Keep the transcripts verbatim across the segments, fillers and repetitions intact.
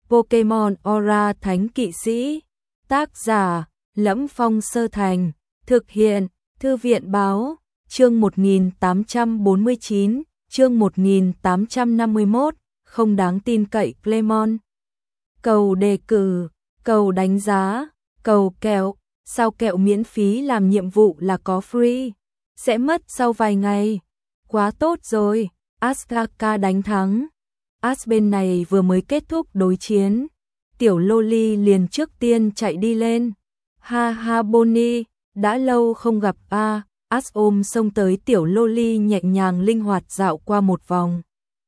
Pokemon Aura Thánh Kỵ Sĩ. Tác giả: Lẫm Phong Sơ Thành. Thực hiện: Thư viện Báo. Chương một nghìn tám trăm bốn mươi chín, chương một nghìn tám trăm năm mươi mốt, không đáng tin cậy Clemon. Cầu đề cử, cầu đánh giá, cầu kẹo, sao kẹo miễn phí làm nhiệm vụ là có free, sẽ mất sau vài ngày. Quá tốt rồi, Asaka đánh thắng. As bên này vừa mới kết thúc đối chiến, tiểu Loli liền trước tiên chạy đi lên. Ha ha Bonnie, đã lâu không gặp a. As ôm xông tới tiểu Loli nhẹ nhàng linh hoạt dạo qua một vòng.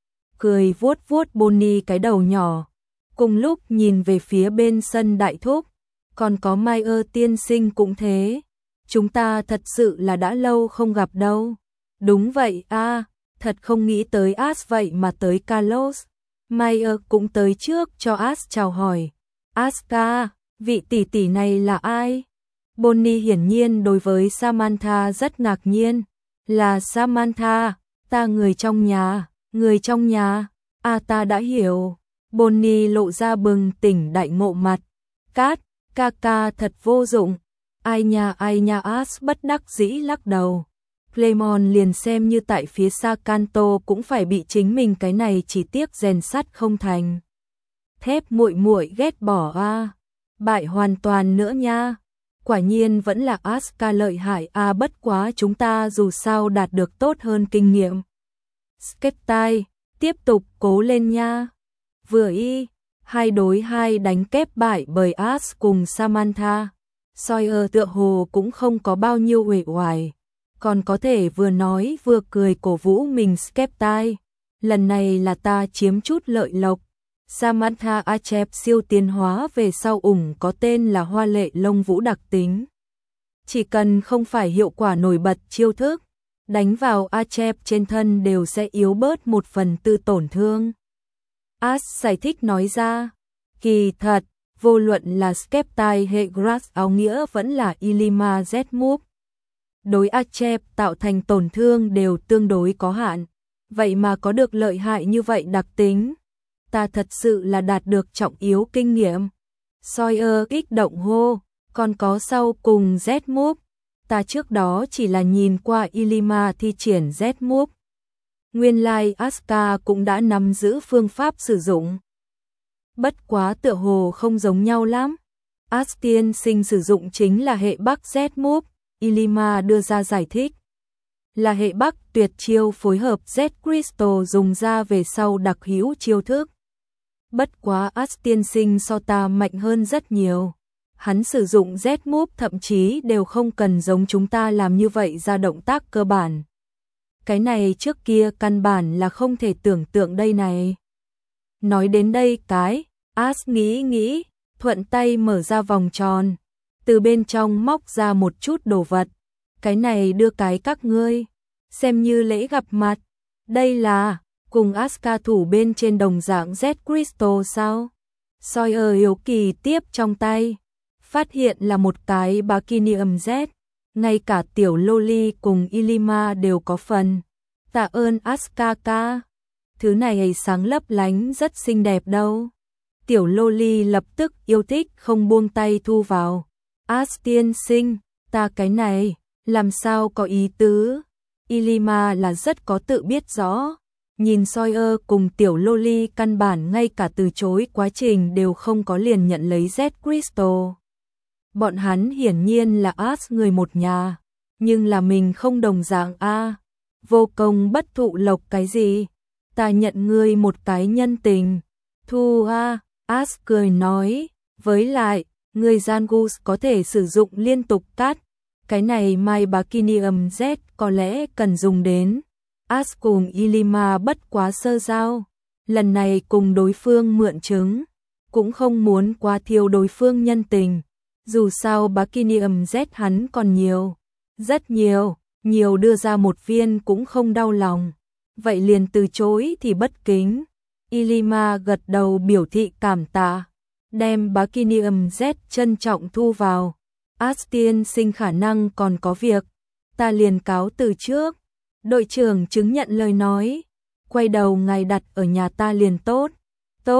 Cười vuốt vuốt Bonnie cái đầu nhỏ. Cùng lúc nhìn về phía bên sân đại thúc. Còn có Mai ơ tiên sinh cũng thế. Chúng ta thật sự là đã lâu không gặp đâu. Đúng vậy a, thật không nghĩ tới As vậy mà tới Carlos. Mai ơ cũng tới trước cho As chào hỏi. Aska, vị tỷ tỷ này là ai? Bonnie hiển nhiên đối với Samantha rất ngạc nhiên. Là Samantha, ta người trong nhà, người trong nhà, à ta đã hiểu. Bonnie lộ ra bừng tỉnh đại ngộ mặt. Cát, ca ca thật vô dụng. Ai nha ai nha As bất đắc dĩ lắc đầu. Clemon liền xem như tại phía xa Kanto cũng phải bị chính mình cái này chỉ tiếc rèn sắt không thành. Thép muội muội ghét bỏ a, bại hoàn toàn nữa nha. Quả nhiên vẫn là Asuka lợi hại a, bất quá chúng ta dù sao đạt được tốt hơn kinh nghiệm. Skeptai, tiếp tục cố lên nha. Vừa y, hai đối hai đánh kép bại bởi As cùng Samantha. Sawyer tựa hồ cũng không có bao nhiêu uể oải, còn có thể vừa nói vừa cười cổ vũ mình. Skeptai, lần này là ta chiếm chút lợi lộc. Samantha Achep siêu tiến hóa về sau ủng có tên là hoa lệ lông vũ đặc tính. Chỉ cần không phải hiệu quả nổi bật chiêu thức, đánh vào Achep trên thân đều sẽ yếu bớt một phần tư tổn thương. As giải thích nói ra, kỳ thật, vô luận là Skeptai hệ Grass áo nghĩa vẫn là Ilima Z-Move. Đối Achep tạo thành tổn thương đều tương đối có hạn, vậy mà có được lợi hại như vậy đặc tính. Ta thật sự là đạt được trọng yếu kinh nghiệm. Sawyer kích động hô, còn có sau cùng Z-Move. Ta trước đó chỉ là nhìn qua Ilima thi triển Z-Move. Nguyên lai Asuka cũng đã nắm giữ phương pháp sử dụng. Bất quá tựa hồ không giống nhau lắm. As tiên sinh sử dụng chính là hệ Bắc Z-Move, Ilima đưa ra giải thích. Là hệ Bắc tuyệt chiêu phối hợp Z Crystal dùng ra về sau đặc hữu chiêu thức. Bất quá As tiên sinh so ta mạnh hơn rất nhiều. Hắn sử dụng Z-Move thậm chí đều không cần giống chúng ta làm như vậy ra động tác cơ bản. Cái này trước kia căn bản là không thể tưởng tượng đây này. Nói đến đây cái, As nghĩ nghĩ, thuận tay mở ra vòng tròn. Từ bên trong móc ra một chút đồ vật. Cái này đưa cái các ngươi, xem như lễ gặp mặt. Đây là cùng Asuka thủ bên trên đồng dạng Z Crystal sao? Sawyer yếu kỳ tiếp trong tay, phát hiện là một cái Bacinium Z, ngay cả tiểu Loli cùng Ilima đều có phần. Tạ ơn Asuka ca, thứ này sáng lấp lánh rất xinh đẹp đâu. Tiểu Loli lập tức yêu thích không buông tay thu vào. As tiên sinh, ta cái này, làm sao có ý tứ? Ilima là rất có tự biết rõ. Nhìn Sawyer cùng tiểu Loli căn bản ngay cả từ chối quá trình đều không có liền nhận lấy Z Crystal. Bọn hắn hiển nhiên là As người một nhà, nhưng là mình không đồng dạng a. Vô công bất thụ lộc cái gì? Ta nhận ngươi một cái nhân tình. Thu a, As cười nói, với lại, người Zangus có thể sử dụng liên tục cát. Cái này My Bacinium Z có lẽ cần dùng đến. As cùng Ilima bất quá sơ giao, lần này cùng đối phương mượn trứng, cũng không muốn quá thiếu đối phương nhân tình, dù sao Bacinium Z hắn còn nhiều, rất nhiều, nhiều đưa ra một viên cũng không đau lòng, vậy liền từ chối thì bất kính. Ilima gật đầu biểu thị cảm tạ, đem Bacinium Z trân trọng thu vào. As tiên sinh khả năng còn có việc, ta liền cáo từ trước. Đội trưởng chứng nhận lời nói, quay đầu ngài đặt ở nhà ta liền tốt. Tốt,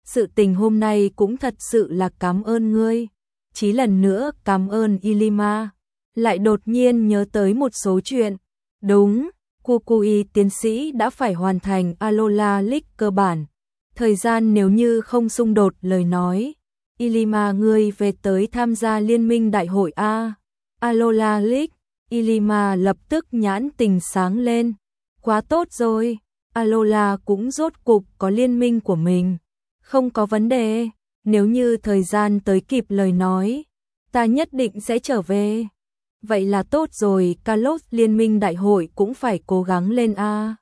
sự tình hôm nay cũng thật sự là cảm ơn ngươi. Chí lần nữa cảm ơn Ylima. Lại đột nhiên nhớ tới một số chuyện. Đúng, Kukui tiến sĩ đã phải hoàn thành Alola League cơ bản. Thời gian nếu như không xung đột lời nói. Ylima ngươi về tới tham gia liên minh đại hội A. Alola League. Ylima lập tức nhãn tình sáng lên. Quá tốt rồi, Alola cũng rốt cục có liên minh của mình. Không có vấn đề, nếu như thời gian tới kịp lời nói, ta nhất định sẽ trở về. Vậy là tốt rồi, Kalos liên minh đại hội cũng phải cố gắng lên a.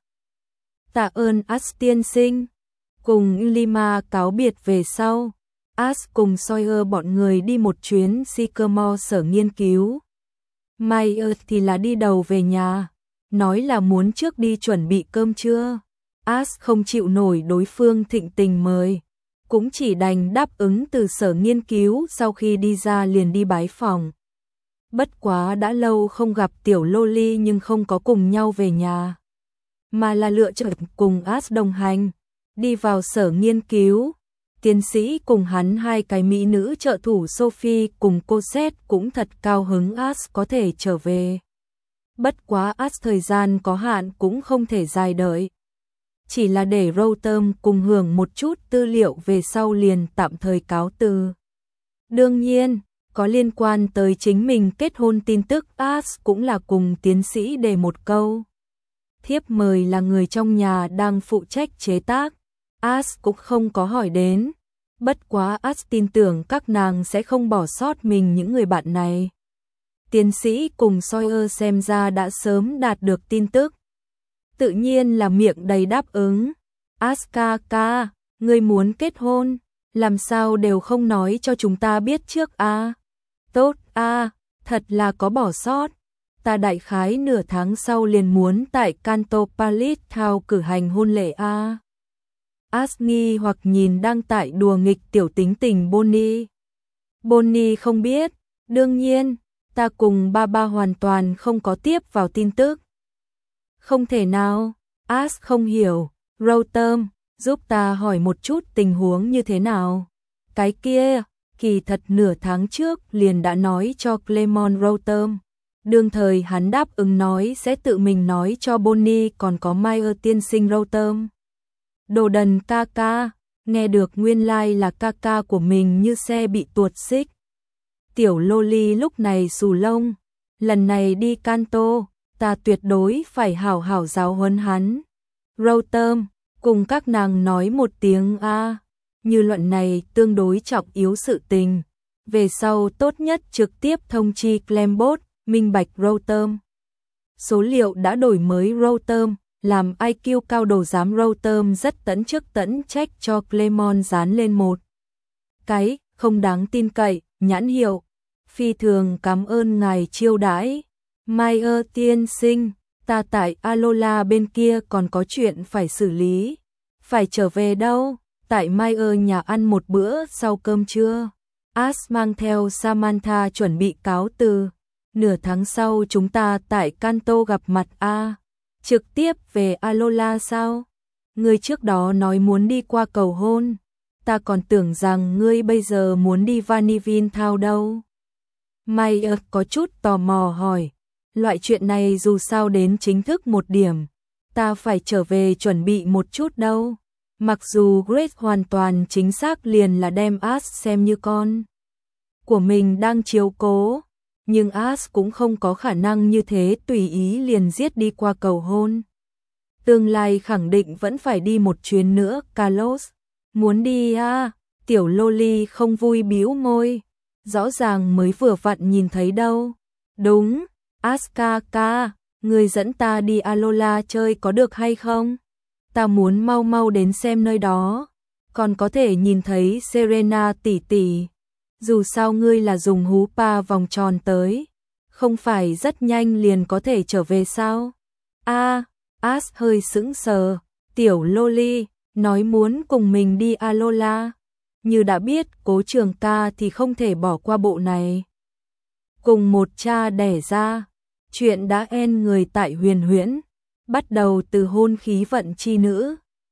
Tạ ơn As tiên sinh. Cùng Ylima cáo biệt về sau, As cùng Sawyer bọn người đi một chuyến Sycamore sở nghiên cứu. Myers thì là đi đầu về nhà, nói là muốn trước đi chuẩn bị cơm trưa. As không chịu nổi đối phương thịnh tình mời, cũng chỉ đành đáp ứng từ sở nghiên cứu, sau khi đi ra liền đi bái phòng. Bất quá đã lâu không gặp tiểu Loli nhưng không có cùng nhau về nhà, mà là lựa chọn cùng As đồng hành. Đi vào sở nghiên cứu, tiến sĩ cùng hắn hai cái mỹ nữ trợ thủ Sophie cùng Cosette cũng thật cao hứng As có thể trở về. Bất quá As thời gian có hạn cũng không thể dài đợi. Chỉ là để Rotom cùng hưởng một chút tư liệu về sau liền tạm thời cáo từ. Đương nhiên, có liên quan tới chính mình kết hôn tin tức As cũng là cùng tiến sĩ đề một câu. Thiếp mời là người trong nhà đang phụ trách chế tác. As cũng không có hỏi đến. Bất quá As tin tưởng các nàng sẽ không bỏ sót mình những người bạn này. Tiến sĩ cùng Sawyer xem ra đã sớm đạt được tin tức. Tự nhiên là miệng đầy đáp ứng. As ca ca, ngươi muốn kết hôn, làm sao đều không nói cho chúng ta biết trước a? À? Tốt a, à, thật là có bỏ sót. Ta đại khái nửa tháng sau liền muốn tại Kanto Palace Town cử hành hôn lễ a. À? As nghi hoặc nhìn đang tại đùa nghịch tiểu tính tình Bonnie. Bonnie không biết, đương nhiên, ta cùng ba ba hoàn toàn không có tiếp vào tin tức. Không thể nào, As không hiểu, Rotom, giúp ta hỏi một chút tình huống như thế nào. Cái kia, kỳ thật nửa tháng trước liền đã nói cho Clemon Rotom. Đương thời hắn đáp ứng nói sẽ tự mình nói cho Bonnie còn có Myers tiên sinh Rotom. Đồ đần ca ca, nghe được nguyên lai like là ca ca của mình như xe bị tuột xích. Tiểu Loli lúc này xù lông, lần này đi Kanto, ta tuyệt đối phải hảo hảo giáo huấn hắn. Rotom, cùng các nàng nói một tiếng a, như luận này tương đối trọng yếu sự tình. Về sau tốt nhất trực tiếp thông chi Clembot, minh bạch Rotom. Số liệu đã đổi mới Rotom, làm i kiu cao đồ giám Rotom rất tẫn chức tẫn trách cho Clemon dán lên một cái không đáng tin cậy nhãn hiệu. Phi thường cảm ơn ngài chiêu đãi. Myers tiên sinh, ta tại Alola bên kia còn có chuyện phải xử lý. Phải trở về đâu? Tại Myers nhà ăn một bữa sau cơm trưa. As mang theo Samantha chuẩn bị cáo từ. Nửa tháng sau chúng ta tại Kanto gặp mặt a. Trực tiếp về Alola sao? Ngươi trước đó nói muốn đi qua cầu hôn. Ta còn tưởng rằng ngươi bây giờ muốn đi Vanillin Town đâu. Myers có chút tò mò hỏi. Loại chuyện này dù sao đến chính thức một điểm. Ta phải trở về chuẩn bị một chút đâu. Mặc dù Grace hoàn toàn chính xác liền là đem As xem như con của mình đang chiếu cố. Nhưng As cũng không có khả năng như thế tùy ý liền giết đi qua cầu hôn. Tương lai khẳng định vẫn phải đi một chuyến nữa. Kalos, muốn đi à? Tiểu Loli không vui bĩu môi. Rõ ràng mới vừa vặn nhìn thấy đâu. Đúng, As ca ca, người dẫn ta đi Alola chơi có được hay không? Ta muốn mau mau đến xem nơi đó. Còn có thể nhìn thấy Serena tỷ tỷ. Dù sao ngươi là dùng hú pa vòng tròn tới, không phải rất nhanh liền có thể trở về sao? A, à, As hơi sững sờ, tiểu Loli nói muốn cùng mình đi Alola, như đã biết Cố Trường ca thì không thể bỏ qua bộ này. Cùng một cha đẻ ra, chuyện đã en người tại Huyền Huyễn, bắt đầu từ hôn khí vận chi nữ,